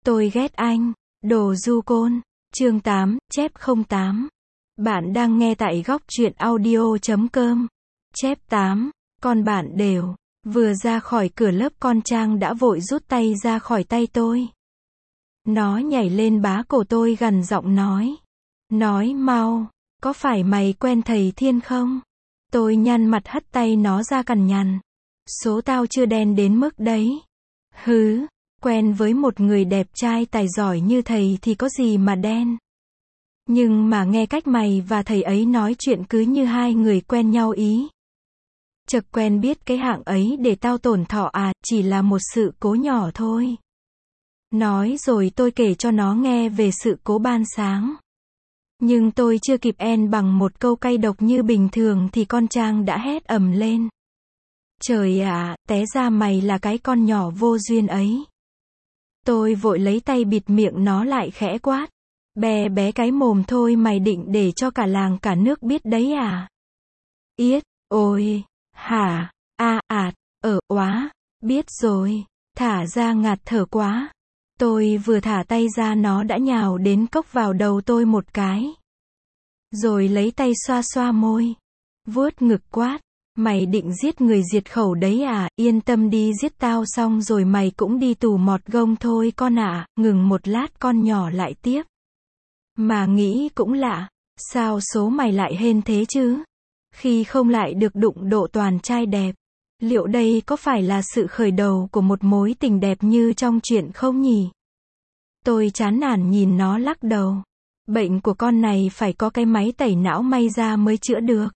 Tôi ghét anh. Đồ du côn. Chương 8, chép 08. Bạn đang nghe tại góc truyện audio.com. Chép 8. Con bạn đều. Vừa ra khỏi cửa lớp con Trang đã vội rút tay ra khỏi tay tôi. Nó nhảy lên bá cổ tôi gằn giọng nói. Nói mau, có phải mày quen thầy Thiên không? Tôi nhăn mặt hất tay nó ra cằn nhằn. Số tao chưa đen đến mức đấy. Hứ, quen với một người đẹp trai tài giỏi như thầy thì có gì mà đen. Nhưng mà nghe cách mày và thầy ấy nói chuyện cứ như hai người quen nhau ý. Chật quen biết cái hạng ấy để tao tổn thọ à, chỉ là một sự cố nhỏ thôi. Nói rồi tôi kể cho nó nghe về sự cố ban sáng. Nhưng tôi chưa kịp en bằng một câu cay độc như bình thường thì con Trang đã hét ầm lên. Trời ạ, té ra mày là cái con nhỏ vô duyên ấy. Tôi vội lấy tay bịt miệng nó lại khẽ quát. Bé bé cái mồm thôi mày định để cho cả làng cả nước biết đấy à? Yết, ôi, hả, oá, biết rồi, thả ra ngạt thở quá. Tôi vừa thả tay ra nó đã nhào đến cốc vào đầu tôi một cái. Rồi lấy tay xoa xoa môi. Vuốt ngực quát. Mày định giết người diệt khẩu đấy à, yên tâm đi giết tao xong rồi mày cũng đi tù mọt gông thôi con ạ. Ngừng một lát con nhỏ lại tiếp. Mà nghĩ cũng lạ, sao số mày lại hên thế chứ? Khi không lại được đụng độ toàn trai đẹp. Liệu đây có phải là sự khởi đầu của một mối tình đẹp như trong truyện không nhỉ? Tôi chán nản nhìn nó lắc đầu. Bệnh của con này phải có cái máy tẩy não may ra mới chữa được.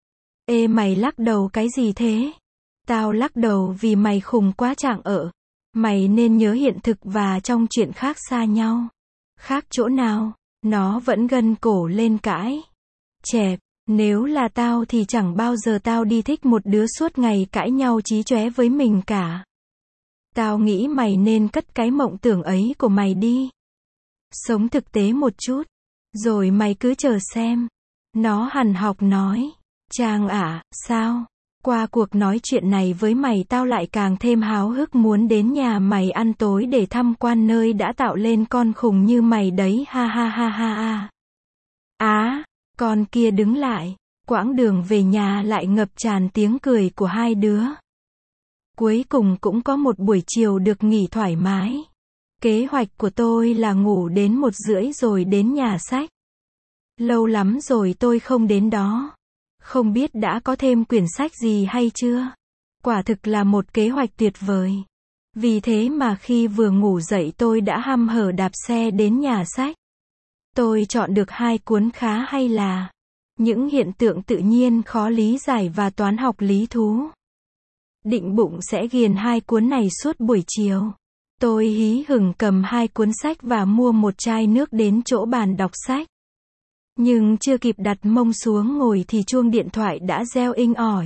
Ê mày lắc đầu cái gì thế? Tao lắc đầu vì mày khùng quá Trạng ợ. Mày nên nhớ hiện thực và trong chuyện khác xa nhau. Khác chỗ nào? Nó vẫn gân cổ lên cãi. Chẹp, nếu là tao thì chẳng bao giờ tao đi thích một đứa suốt ngày cãi nhau chí chóe với mình cả. Tao nghĩ mày nên cất cái mộng tưởng ấy của mày đi. Sống thực tế một chút. Rồi mày cứ chờ xem. Nó hằn học nói. Trang ạ, sao? Qua cuộc nói chuyện này với mày tao lại càng thêm háo hức muốn đến nhà mày ăn tối để tham quan nơi đã tạo lên con khùng như mày đấy ha ha ha ha ha. Á, con kia đứng lại. Quãng đường về nhà lại ngập tràn tiếng cười của hai đứa. Cuối cùng cũng có một buổi chiều được nghỉ thoải mái. Kế hoạch của tôi là ngủ đến 1:30 rồi đến nhà sách. Lâu lắm rồi tôi không đến đó. Không biết đã có thêm quyển sách gì hay chưa? Quả thực là một kế hoạch tuyệt vời. Vì thế mà khi vừa ngủ dậy tôi đã hăm hở đạp xe đến nhà sách. Tôi chọn được 2 cuốn khá hay là Những hiện tượng tự nhiên khó lý giải và Toán học lý thú. Định bụng sẽ ghiền 2 cuốn này suốt buổi chiều. Tôi hí hửng cầm 2 cuốn sách và mua một chai nước đến chỗ bàn đọc sách. Nhưng chưa kịp đặt mông xuống ngồi thì chuông điện thoại đã reo inh ỏi.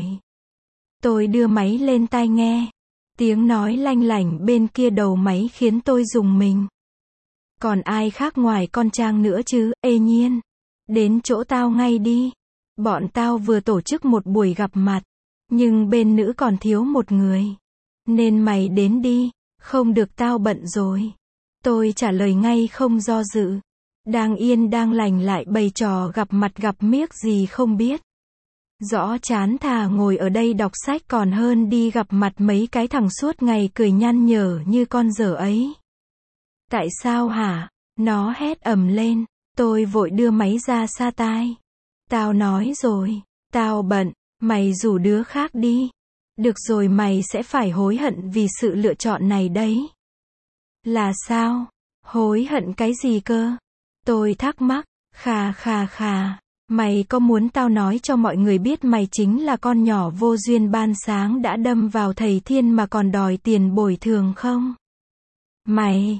Tôi đưa máy lên tai nghe. Tiếng nói lanh lảnh bên kia đầu máy khiến tôi rùng mình. Còn ai khác ngoài con Trang nữa chứ? Ê Nhiên, đến chỗ tao ngay đi. Bọn tao vừa tổ chức một buổi gặp mặt, nhưng bên nữ còn thiếu một người. Nên mày đến đi, không được tao bận rồi. Tôi trả lời ngay không do dự. Đang yên đang lành lại bày trò gặp mặt gặp miếc gì không biết. Rõ chán thà ngồi ở đây đọc sách còn hơn đi gặp mặt mấy cái thằng suốt ngày cười nhăn nhở như con dở ấy. Tại sao hả? Nó hét ầm lên. Tôi vội đưa máy ra xa tai. Tao nói rồi, tao bận, mày rủ đứa khác đi. Được rồi mày sẽ phải hối hận vì sự lựa chọn này đấy. Là sao? Hối hận cái gì cơ? Tôi thắc mắc. Khà. Mày có muốn tao nói cho mọi người biết mày chính là con nhỏ vô duyên ban sáng đã đâm vào thầy Thiên mà còn đòi tiền bồi thường không? Mày,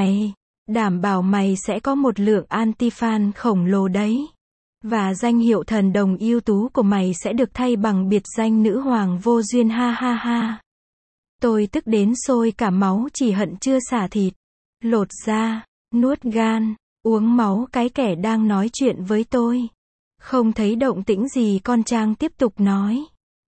đảm bảo mày sẽ có một lượng anti-fan khổng lồ đấy. Và danh hiệu thần đồng ưu tú của mày sẽ được thay bằng biệt danh nữ hoàng vô duyên ha ha ha. Tôi tức đến sôi cả máu chỉ hận chưa xả thịt. Lột da, nuốt gan, uống máu cái kẻ đang nói chuyện với tôi. Không thấy động tĩnh gì con Trang tiếp tục nói.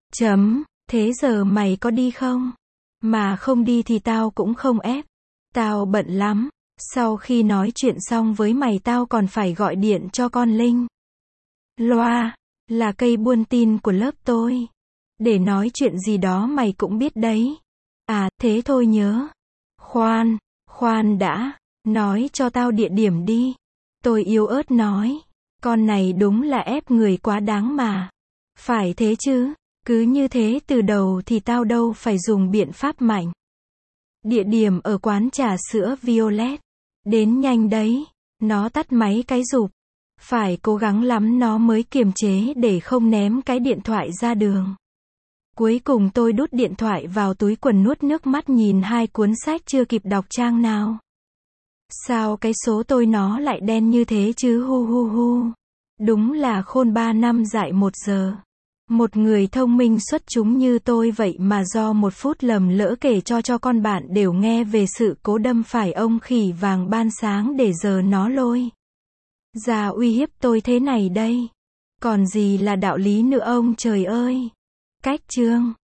Thế giờ mày có đi không? Mà không đi thì tao cũng không ép. Tao bận lắm. Sau khi nói chuyện xong với mày tao còn phải gọi điện cho con Linh. Loa, là cây buôn tin của lớp tôi. Để nói chuyện gì đó mày cũng biết đấy. À, thế thôi nhớ. Khoan đã. Nói cho tao địa điểm đi. Tôi yếu ớt nói. Con này đúng là ép người quá đáng mà. Phải thế chứ. Cứ như thế từ đầu thì tao đâu phải dùng biện pháp mạnh. Địa điểm ở quán trà sữa Violet. Đến nhanh đấy. Nó tắt máy cái rụp. Phải cố gắng lắm nó mới kiềm chế để không ném cái điện thoại ra đường. Cuối cùng tôi đút điện thoại vào túi quần nuốt nước mắt nhìn 2 cuốn sách chưa kịp đọc trang nào. Sao cái số tôi nó lại đen như thế chứ hu hu hu. Đúng là khôn 3 năm dại 1 giờ. Một người thông minh xuất chúng như tôi vậy mà do 1 phút lầm lỡ kể cho con bạn đều nghe về sự cố đâm phải ông khỉ vàng ban sáng để giờ nó lôi ra uy hiếp tôi thế này đây. Còn gì là đạo lý nữa ông trời ơi. Cách chương